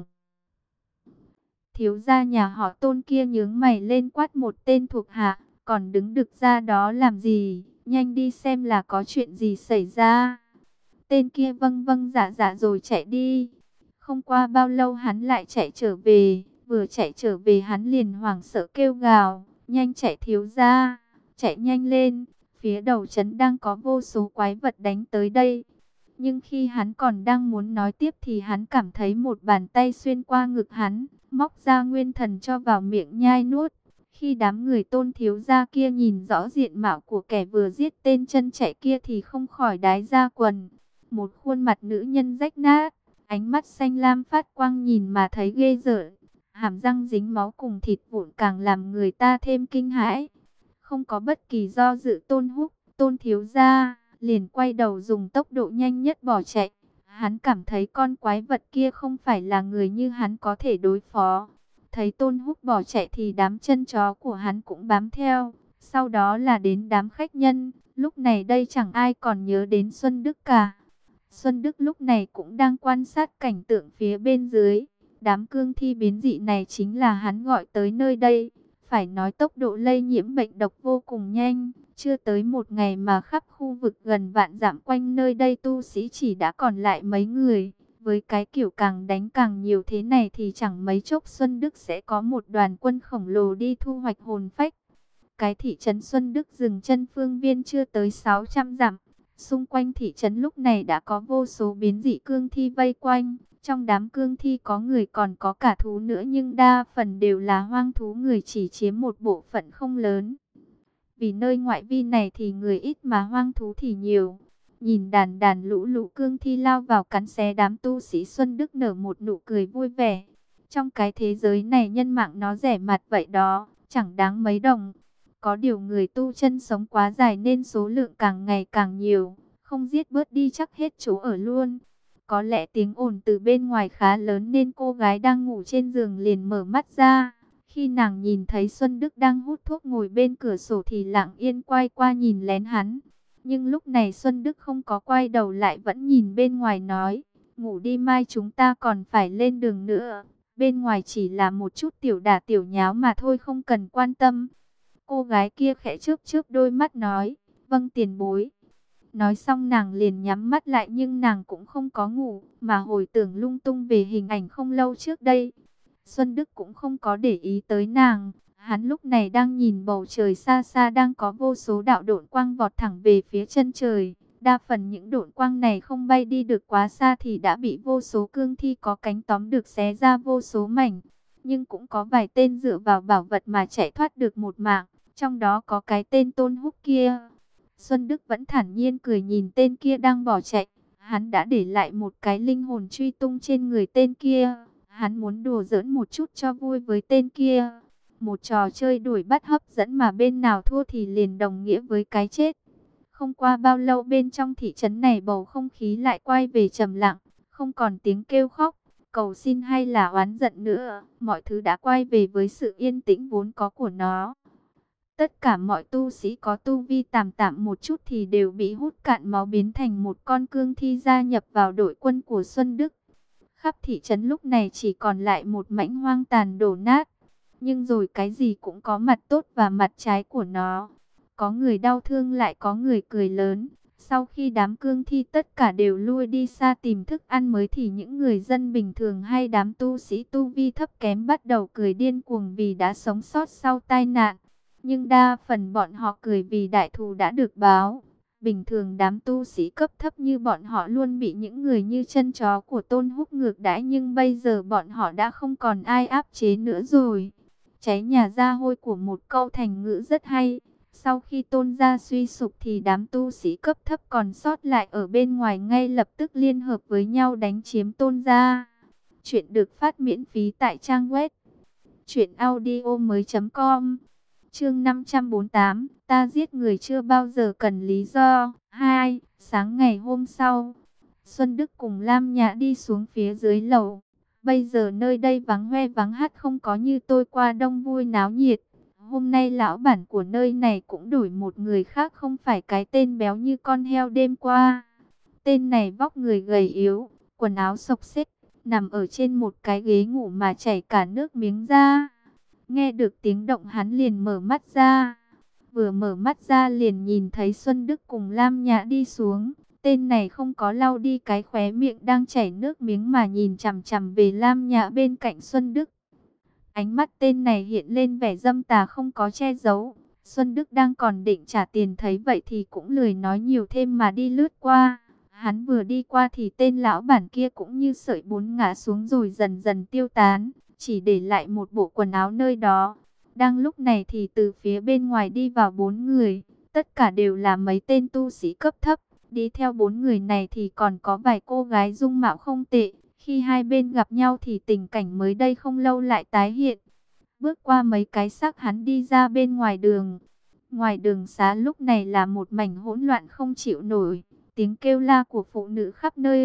Thiếu gia nhà họ Tôn kia nhướng mày lên quát một tên thuộc hạ, còn đứng đực ra đó làm gì, nhanh đi xem là có chuyện gì xảy ra. Tên kia vâng vâng dạ dạ rồi chạy đi. Không qua bao lâu hắn lại chạy trở về. Vừa chạy trở về hắn liền hoảng sợ kêu gào. Nhanh chạy thiếu gia, chạy nhanh lên. Phía đầu trấn đang có vô số quái vật đánh tới đây. Nhưng khi hắn còn đang muốn nói tiếp thì hắn cảm thấy một bàn tay xuyên qua ngực hắn, móc ra nguyên thần cho vào miệng nhai nuốt. Khi đám người Tôn thiếu gia kia nhìn rõ diện mạo của kẻ vừa giết tên chân chạy kia thì không khỏi đái ra quần. Một khuôn mặt nữ nhân rách nát, ánh mắt xanh lam phát quang nhìn mà thấy ghê rợn, hàm răng dính máu cùng thịt vụn càng làm người ta thêm kinh hãi. Không có bất kỳ do dự, Tôn Húc, Tôn thiếu gia liền quay đầu dùng tốc độ nhanh nhất bỏ chạy. Hắn cảm thấy con quái vật kia không phải là người như hắn có thể đối phó. Thấy Tôn Húc bỏ chạy thì đám chân chó của hắn cũng bám theo. Sau đó là đến đám khách nhân. Lúc này đây chẳng ai còn nhớ đến Xuân Đức cả. Xuân Đức lúc này cũng đang quan sát cảnh tượng phía bên dưới. Đám cương thi biến dị này chính là hắn gọi tới nơi đây. Phải nói tốc độ lây nhiễm bệnh độc vô cùng nhanh. Chưa tới một ngày mà khắp khu vực gần vạn dặm quanh nơi đây tu sĩ chỉ đã còn lại mấy người. Với cái kiểu càng đánh càng nhiều thế này thì chẳng mấy chốc Xuân Đức sẽ có một đoàn quân khổng lồ đi thu hoạch hồn phách. Cái thị trấn Xuân Đức dừng chân phương viên chưa tới sáu trăm dặm. Xung quanh thị trấn lúc này đã có vô số biến dị cương thi vây quanh. Trong đám cương thi có người còn có cả thú nữa, nhưng đa phần đều là hoang thú, người chỉ chiếm một bộ phận không lớn. Vì nơi ngoại vi này thì người ít mà hoang thú thì nhiều. Nhìn đàn đàn lũ lũ cương thi lao vào cắn xé đám tu sĩ, Xuân Đức nở một nụ cười vui vẻ. Trong cái thế giới này nhân mạng nó rẻ mạt vậy đó, chẳng đáng mấy đồng. Có điều người tu chân sống quá dài nên số lượng càng ngày càng nhiều, không giết bớt đi chắc hết chỗ ở luôn. Có lẽ tiếng ồn từ bên ngoài khá lớn nên cô gái đang ngủ trên giường liền mở mắt ra. Khi nàng nhìn thấy Xuân Đức đang hút thuốc ngồi bên cửa sổ thì lặng yên quay qua nhìn lén hắn. Nhưng lúc này Xuân Đức không có quay đầu lại, vẫn nhìn bên ngoài nói, ngủ đi, mai chúng ta còn phải lên đường nữa. Bên ngoài chỉ là một chút tiểu đả tiểu nháo mà thôi, không cần quan tâm. Cô gái kia khẽ chớp chớp đôi mắt nói, vâng tiền bối. Nói xong nàng liền nhắm mắt lại, nhưng nàng cũng không có ngủ, mà hồi tưởng lung tung về hình ảnh không lâu trước đây. Xuân Đức cũng không có để ý tới nàng. Hắn lúc này đang nhìn bầu trời xa xa, đang có vô số đạo độn quang vọt thẳng về phía chân trời. Đa phần những độn quang này không bay đi được quá xa thì đã bị vô số cương thi có cánh tóm được xé ra vô số mảnh. Nhưng cũng có vài tên dựa vào bảo vật mà chạy thoát được một mạng, trong đó có cái tên Tôn Húc kia. Xuân Đức vẫn thản nhiên cười nhìn tên kia đang bỏ chạy. Hắn đã để lại một cái linh hồn truy tung trên người tên kia. Hắn muốn đùa giỡn một chút cho vui với tên kia. Một trò chơi đuổi bắt hấp dẫn mà bên nào thua thì liền đồng nghĩa với cái chết. Không qua bao lâu, bên trong thị trấn này bầu không khí lại quay về trầm lặng. Không còn tiếng kêu khóc, cầu xin hay là oán giận nữa. Mọi thứ đã quay về với sự yên tĩnh vốn có của nó. Tất cả mọi tu sĩ có tu vi tạm tạm một chút thì đều bị hút cạn máu, biến thành một con cương thi gia nhập vào đội quân của Xuân Đức. Khắp thị trấn lúc này chỉ còn lại một mảnh hoang tàn đổ nát. Nhưng rồi cái gì cũng có mặt tốt và mặt trái của nó. Có người đau thương, lại có người cười lớn. Sau khi đám cương thi tất cả đều lui đi xa tìm thức ăn mới thì những người dân bình thường hay đám tu sĩ tu vi thấp kém bắt đầu cười điên cuồng vì đã sống sót sau tai nạn. Nhưng đa phần bọn họ cười vì đại thù đã được báo. Bình thường đám tu sĩ cấp thấp như bọn họ luôn bị những người như chân chó của Tôn Húc ngược đãi, nhưng bây giờ bọn họ đã không còn ai áp chế nữa rồi. Cháy nhà ra hôi của một câu thành ngữ rất hay. Sau khi Tôn gia suy sụp thì đám tu sĩ cấp thấp còn sót lại ở bên ngoài ngay lập tức liên hợp với nhau đánh chiếm Tôn gia. Chuyện được phát miễn phí tại trang web truyện audio mới chấm com. Chương năm trăm bốn mươi tám, ta giết người chưa bao giờ cần lý do. Hai, sáng ngày hôm sau, Xuân Đức cùng Lam Nhã đi xuống phía dưới lầu. Bây giờ nơi đây vắng hoe vắng hắt, không có như tôi qua đông vui náo nhiệt. Hôm nay lão bản của nơi này cũng đổi một người khác, không phải cái tên béo như con heo đêm qua. Tên này vóc người gầy yếu, quần áo xộc xếch, nằm ở trên một cái ghế ngủ mà chảy cả nước miếng ra. Nghe được tiếng động hắn liền mở mắt ra. Vừa mở mắt ra liền nhìn thấy Xuân Đức cùng Lam Nhã đi xuống. Tên này không có lau đi cái khóe miệng đang chảy nước miếng mà nhìn chằm chằm về Lam Nhã bên cạnh Xuân Đức. Ánh mắt tên này hiện lên vẻ dâm tà không có che giấu. Xuân Đức đang còn định trả tiền, thấy vậy thì cũng lười nói nhiều thêm mà đi lướt qua. Hắn vừa đi qua thì tên lão bản kia cũng như sợi bún ngã xuống rồi dần dần tiêu tán, chỉ để lại một bộ quần áo nơi đó. Đang lúc này thì từ phía bên ngoài đi vào bốn người, tất cả đều là mấy tên tu sĩ cấp thấp. Đi theo bốn người này thì còn có vài cô gái dung mạo không tệ. Khi hai bên gặp nhau thì tình cảnh mới đây không lâu lại tái hiện. Bước qua mấy cái xác hắn đi ra bên ngoài đường. Ngoài đường xá lúc này là một mảnh hỗn loạn không chịu nổi. Tiếng kêu la của phụ nữ khắp nơi.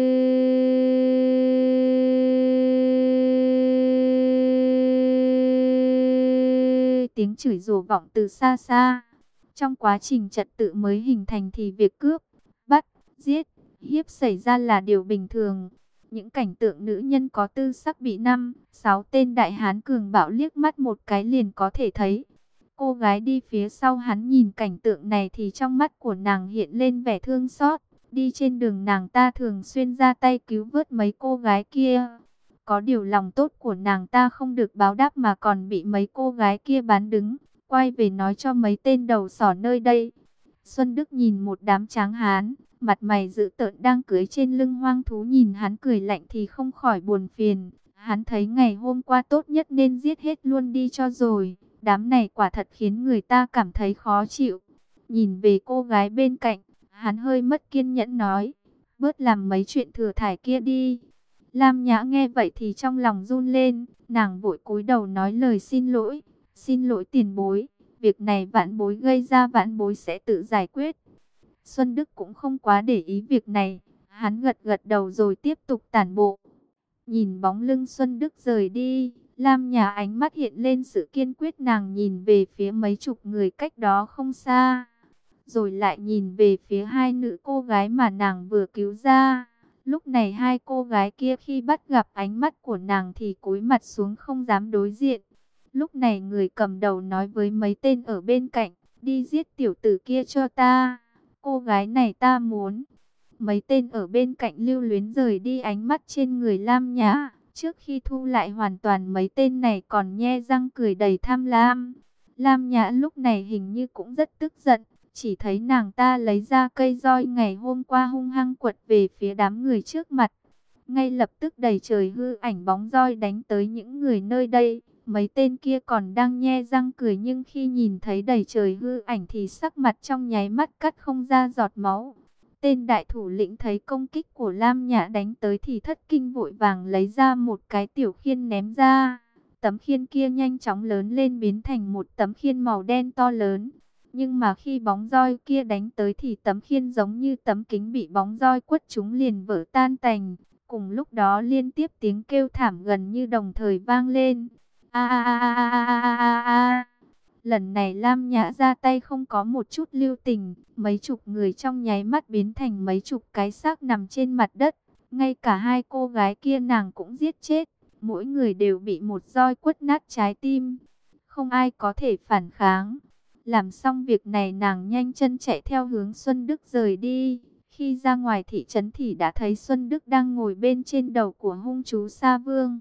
Tiếng chửi rủa vọng từ xa xa. Trong quá trình trật tự mới hình thành thì việc cướp, bắt, giết, hiếp xảy ra là điều bình thường. Những cảnh tượng nữ nhân có tư sắc bị năm, sáu tên đại hán cường bạo liếc mắt một cái liền có thể thấy. Cô gái đi phía sau hắn nhìn cảnh tượng này thì trong mắt của nàng hiện lên vẻ thương xót. Đi trên đường nàng ta thường xuyên ra tay cứu vớt mấy cô gái kia. Có điều lòng tốt của nàng ta không được báo đáp mà còn bị mấy cô gái kia bán đứng. Quay về nói cho mấy tên đầu sỏ nơi đây. Xuân Đức nhìn một đám tráng hán, mặt mày dữ tợn đang cưỡi trên lưng hoang thú, nhìn hắn cười lạnh thì không khỏi buồn phiền. Hắn thấy ngày hôm qua tốt nhất nên giết hết luôn đi cho rồi. Đám này quả thật khiến người ta cảm thấy khó chịu. Nhìn về cô gái bên cạnh, hắn hơi mất kiên nhẫn nói, bớt làm mấy chuyện thừa thải kia đi. Lam Nhã nghe vậy thì trong lòng run lên, nàng vội cúi đầu nói lời xin lỗi. Xin lỗi tiền bối, việc này vãn bối gây ra vãn bối sẽ tự giải quyết. Xuân Đức cũng không quá để ý việc này, hắn gật gật đầu rồi tiếp tục tản bộ. Nhìn bóng lưng Xuân Đức rời đi, Lam Nhã ánh mắt hiện lên sự kiên quyết, nàng nhìn về phía mấy chục người cách đó không xa. rồi lại nhìn về phía hai nữ cô gái mà nàng vừa cứu ra. Lúc này hai cô gái kia khi bắt gặp ánh mắt của nàng thì cúi mặt xuống không dám đối diện. Lúc này người cầm đầu nói với mấy tên ở bên cạnh, đi giết tiểu tử kia cho ta, cô gái này ta muốn. Mấy tên ở bên cạnh lưu luyến rời đi ánh mắt trên người Lam Nhã. Trước khi thu lại hoàn toàn mấy tên này còn nhe răng cười đầy tham lam. Lam Nhã lúc này hình như cũng rất tức giận. Chỉ thấy nàng ta lấy ra cây roi ngày hôm qua hung hăng quật về phía đám người trước mặt. Ngay lập tức đầy trời hư ảnh bóng roi đánh tới những người nơi đây. Mấy tên kia còn đang nhe răng cười nhưng khi nhìn thấy đầy trời hư ảnh thì sắc mặt trong nháy mắt cắt không ra giọt máu. Tên đại thủ lĩnh thấy công kích của Lam Nhã đánh tới thì thất kinh vội vàng lấy ra một cái tiểu khiên ném ra. Tấm khiên kia nhanh chóng lớn lên biến thành một tấm khiên màu đen to lớn. Nhưng mà khi bóng roi kia đánh tới thì tấm khiên giống như tấm kính bị bóng roi quất trúng liền vỡ tan tành. Cùng lúc đó liên tiếp tiếng kêu thảm gần như đồng thời vang lên. A a a a a a a a. Lần này Lam Nhã ra tay không có một chút lưu tình, mấy chục người trong nháy mắt biến thành mấy chục cái xác nằm trên mặt đất. Ngay cả hai cô gái kia nàng cũng giết chết, mỗi người đều bị một roi quất nát trái tim. Không ai có thể phản kháng. Làm xong việc này nàng nhanh chân chạy theo hướng Xuân Đức rời đi. Khi ra ngoài thị trấn thì đã thấy Xuân Đức đang ngồi bên trên đầu của hung chú Sa Vương.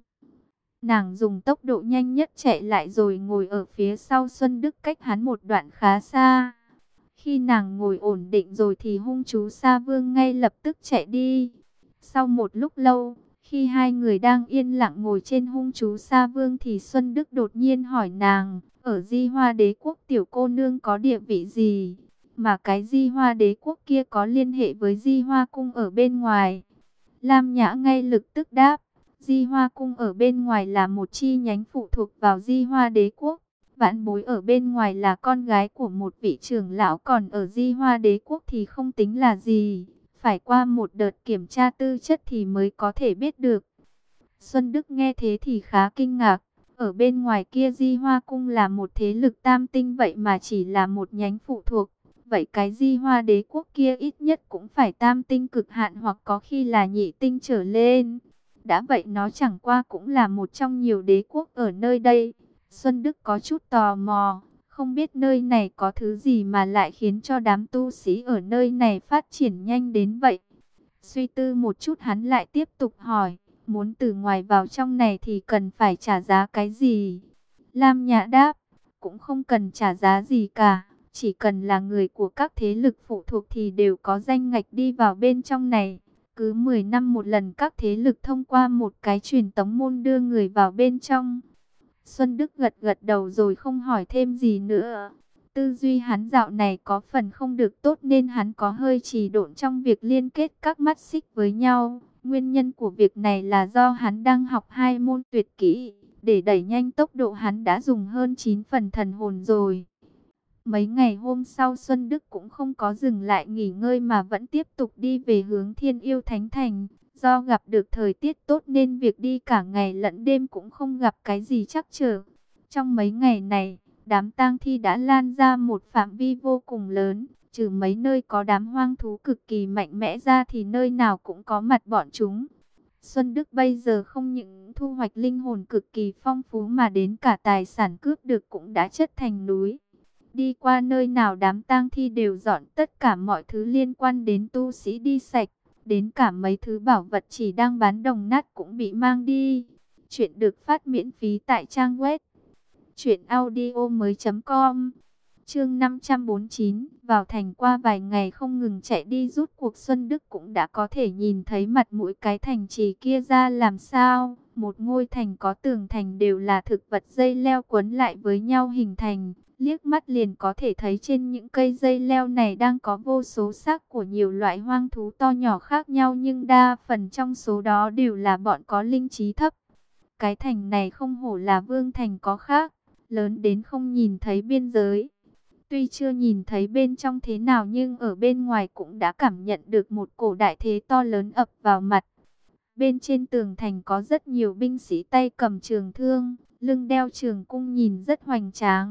Nàng dùng tốc độ nhanh nhất chạy lại rồi ngồi ở phía sau Xuân Đức cách hắn một đoạn khá xa. Khi nàng ngồi ổn định rồi thì hung chú Sa Vương ngay lập tức chạy đi. Sau một lúc lâu, khi hai người đang yên lặng ngồi trên hung chú Sa Vương thì Xuân Đức đột nhiên hỏi nàng, ở Di Hoa Đế Quốc tiểu cô nương có địa vị gì? Mà cái Di Hoa Đế Quốc kia có liên hệ với Di Hoa Cung ở bên ngoài? Lam Nhã ngay lập tức đáp. Di Hoa Cung ở bên ngoài là một chi nhánh phụ thuộc vào Di Hoa Đế Quốc. Vãn Bối ở bên ngoài là con gái của một vị trưởng lão, còn ở Di Hoa Đế Quốc thì không tính là gì. Phải qua một đợt kiểm tra tư chất thì mới có thể biết được. Xuân Đức nghe thế thì khá kinh ngạc. Ở bên ngoài kia Di Hoa Cung là một thế lực tam tinh vậy mà chỉ là một nhánh phụ thuộc. Vậy cái Di Hoa Đế Quốc kia ít nhất cũng phải tam tinh cực hạn hoặc có khi là nhị tinh trở lên. Đã vậy nó chẳng qua cũng là một trong nhiều đế quốc ở nơi đây. Xuân Đức có chút tò mò, không biết nơi này có thứ gì mà lại khiến cho đám tu sĩ ở nơi này phát triển nhanh đến vậy. Suy tư một chút hắn lại tiếp tục hỏi, muốn từ ngoài vào trong này thì cần phải trả giá cái gì? Lam Nhã đáp, cũng không cần trả giá gì cả, chỉ cần là người của các thế lực phụ thuộc thì đều có danh ngạch đi vào bên trong này. Cứ mười năm một lần các thế lực thông qua một cái truyền tống môn đưa người vào bên trong. Xuân Đức gật gật đầu rồi không hỏi thêm gì nữa. Tư duy hắn dạo này có phần không được tốt nên hắn có hơi trì độn trong việc liên kết các mắt xích với nhau. Nguyên nhân của việc này là do hắn đang học hai môn tuyệt kỹ. Để đẩy nhanh tốc độ hắn đã dùng hơn chín phần thần hồn rồi. Mấy ngày hôm sau Xuân Đức cũng không có dừng lại nghỉ ngơi mà vẫn tiếp tục đi về hướng Thiên Yêu Thánh Thành. Do gặp được thời tiết tốt nên việc đi cả ngày lẫn đêm cũng không gặp cái gì trắc trở. Trong mấy ngày này, đám tang thi đã lan ra một phạm vi vô cùng lớn. Trừ mấy nơi có đám hoang thú cực kỳ mạnh mẽ ra thì nơi nào cũng có mặt bọn chúng. Xuân Đức bây giờ không những thu hoạch linh hồn cực kỳ phong phú mà đến cả tài sản cướp được cũng đã chất thành núi. Đi qua nơi nào đám tang thi đều dọn tất cả mọi thứ liên quan đến tu sĩ đi sạch. Đến cả mấy thứ bảo vật chỉ đang bán đồng nát cũng bị mang đi. Chuyện được phát miễn phí tại trang web truyện audio mới chấm com. Chương năm trăm bốn mươi chín, vào thành qua vài ngày không ngừng chạy đi rút cuộc Xuân Đức cũng đã có thể nhìn thấy mặt mũi cái thành trì kia ra làm sao. Một ngôi thành có tường thành đều là thực vật dây leo quấn lại với nhau hình thành. Liếc mắt liền có thể thấy trên những cây dây leo này đang có vô số xác của nhiều loại hoang thú to nhỏ khác nhau, nhưng đa phần trong số đó đều là bọn có linh trí thấp. Cái thành này không hổ là vương thành có khác, lớn đến không nhìn thấy biên giới. Tuy chưa nhìn thấy bên trong thế nào nhưng ở bên ngoài cũng đã cảm nhận được một cổ đại thế to lớn ập vào mặt. Bên trên tường thành có rất nhiều binh sĩ tay cầm trường thương, lưng đeo trường cung nhìn rất hoành tráng.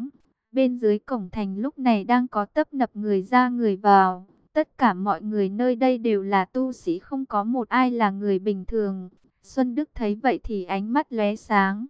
Bên dưới cổng thành lúc này đang có tấp nập người ra người vào. Tất cả mọi người nơi đây đều là tu sĩ, không có một ai là người bình thường. Xuân Đức thấy vậy thì ánh mắt lóe sáng.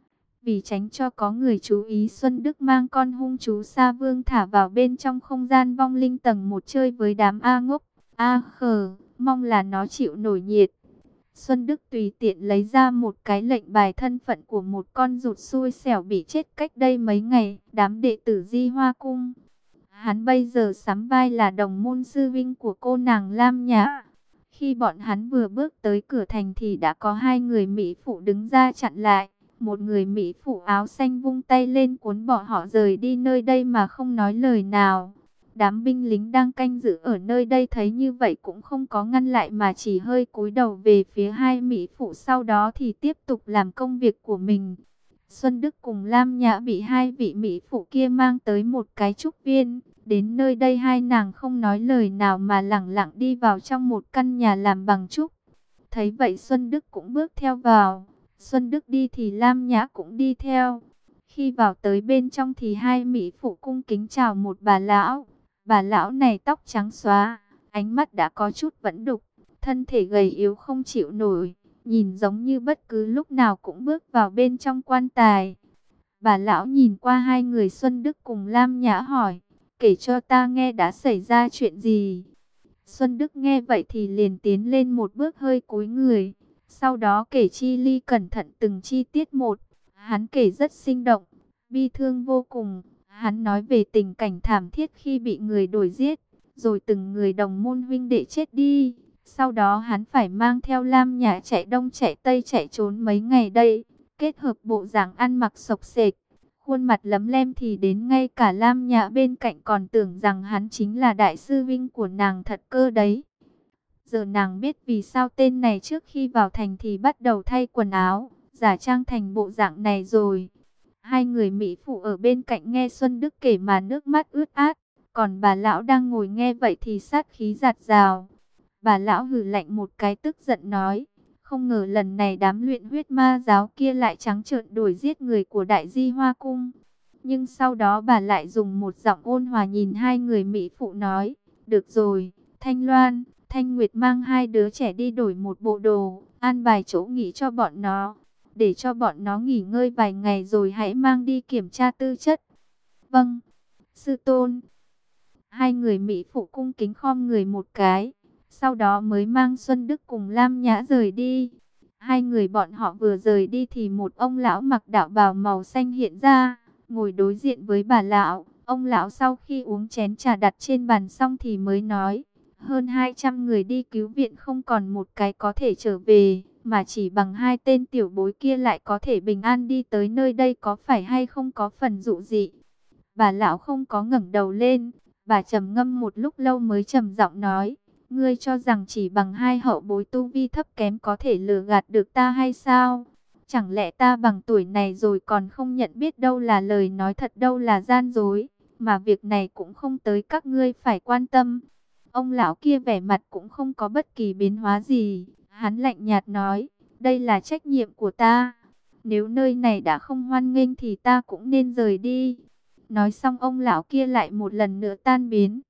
Vì tránh cho có người chú ý, Xuân Đức mang con hung chú Sa Vương thả vào bên trong không gian vong linh tầng một chơi với đám A Ngốc, A Khờ, mong là nó chịu nổi nhiệt. Xuân Đức tùy tiện lấy ra một cái lệnh bài thân phận của một con rụt xui xẻo bị chết cách đây mấy ngày, đám đệ tử Di Hoa Cung. Hắn bây giờ sắm vai là đồng môn sư vinh của cô nàng Lam Nhã. Khi bọn hắn vừa bước tới cửa thành thì đã có hai người mỹ phụ đứng ra chặn lại. Một người mỹ phụ áo xanh vung tay lên cuốn bỏ họ rời đi nơi đây mà không nói lời nào. Đám binh lính đang canh giữ ở nơi đây thấy như vậy cũng không có ngăn lại mà chỉ hơi cúi đầu về phía hai mỹ phụ, sau đó thì tiếp tục làm công việc của mình. Xuân Đức cùng Lam Nhã bị hai vị mỹ phụ kia mang tới một cái trúc viên. Đến nơi đây hai nàng không nói lời nào mà lẳng lặng đi vào trong một căn nhà làm bằng trúc. Thấy vậy Xuân Đức cũng bước theo vào. Xuân Đức đi thì Lam Nhã cũng đi theo. Khi vào tới bên trong thì hai mỹ phụ cung kính chào một bà lão. Bà lão này tóc trắng xóa, ánh mắt đã có chút vẫn đục, thân thể gầy yếu không chịu nổi, nhìn giống như bất cứ lúc nào cũng bước vào bên trong quan tài. Bà lão nhìn qua hai người Xuân Đức cùng Lam Nhã hỏi, kể cho ta nghe đã xảy ra chuyện gì. Xuân Đức nghe vậy thì liền tiến lên một bước hơi cúi người, sau đó kể chi ly cẩn thận từng chi tiết một. Hắn kể rất sinh động, bi thương vô cùng. Hắn nói về tình cảnh thảm thiết khi bị người đuổi giết, rồi từng người đồng môn huynh đệ chết đi. Sau đó hắn phải mang theo Lam Nhã chạy đông chạy tây chạy trốn mấy ngày đây. Kết hợp bộ dạng ăn mặc xộc xệch, khuôn mặt lấm lem thì đến ngay cả Lam Nhã bên cạnh còn tưởng rằng hắn chính là đại sư huynh của nàng thật cơ đấy. Giờ nàng biết vì sao tên này trước khi vào thành thì bắt đầu thay quần áo, giả trang thành bộ dạng này rồi. Hai người mỹ phụ ở bên cạnh nghe Xuân Đức kể mà nước mắt ướt át, còn bà lão đang ngồi nghe vậy thì sát khí giạt rào. Bà lão hừ lạnh một cái tức giận nói, không ngờ lần này đám luyện huyết ma giáo kia lại trắng trợn đuổi giết người của Đại Di Hoa Cung. Nhưng sau đó bà lại dùng một giọng ôn hòa nhìn hai người mỹ phụ nói, được rồi, Thanh Loan, Thanh Nguyệt mang hai đứa trẻ đi đổi một bộ đồ, an bài chỗ nghỉ cho bọn nó. Để cho bọn nó nghỉ ngơi vài ngày rồi hãy mang đi kiểm tra tư chất. Vâng, sư tôn. Hai người mỹ phụ cung kính khom người một cái, sau đó mới mang Xuân Đức cùng Lam Nhã rời đi. Hai người bọn họ vừa rời đi thì một ông lão mặc đạo bào màu xanh hiện ra, ngồi đối diện với bà lão. Ông lão sau khi uống chén trà đặt trên bàn xong thì mới nói, hơn hai trăm người đi cứu viện không còn một cái có thể trở về, mà chỉ bằng hai tên tiểu bối kia lại có thể bình an đi tới nơi đây, có phải hay không có phần dụ dị. Bà lão không có ngẩng đầu lên, bà trầm ngâm một lúc lâu mới trầm giọng nói, ngươi cho rằng chỉ bằng hai hậu bối tu vi thấp kém có thể lừa gạt được ta hay sao? Chẳng lẽ ta bằng tuổi này rồi còn không nhận biết đâu là lời nói thật đâu là gian dối, mà việc này cũng không tới các ngươi phải quan tâm. Ông lão kia vẻ mặt cũng không có bất kỳ biến hóa gì. Hắn lạnh nhạt nói, đây là trách nhiệm của ta. Nếu nơi này đã không hoan nghênh thì ta cũng nên rời đi. Nói xong ông lão kia lại một lần nữa tan biến.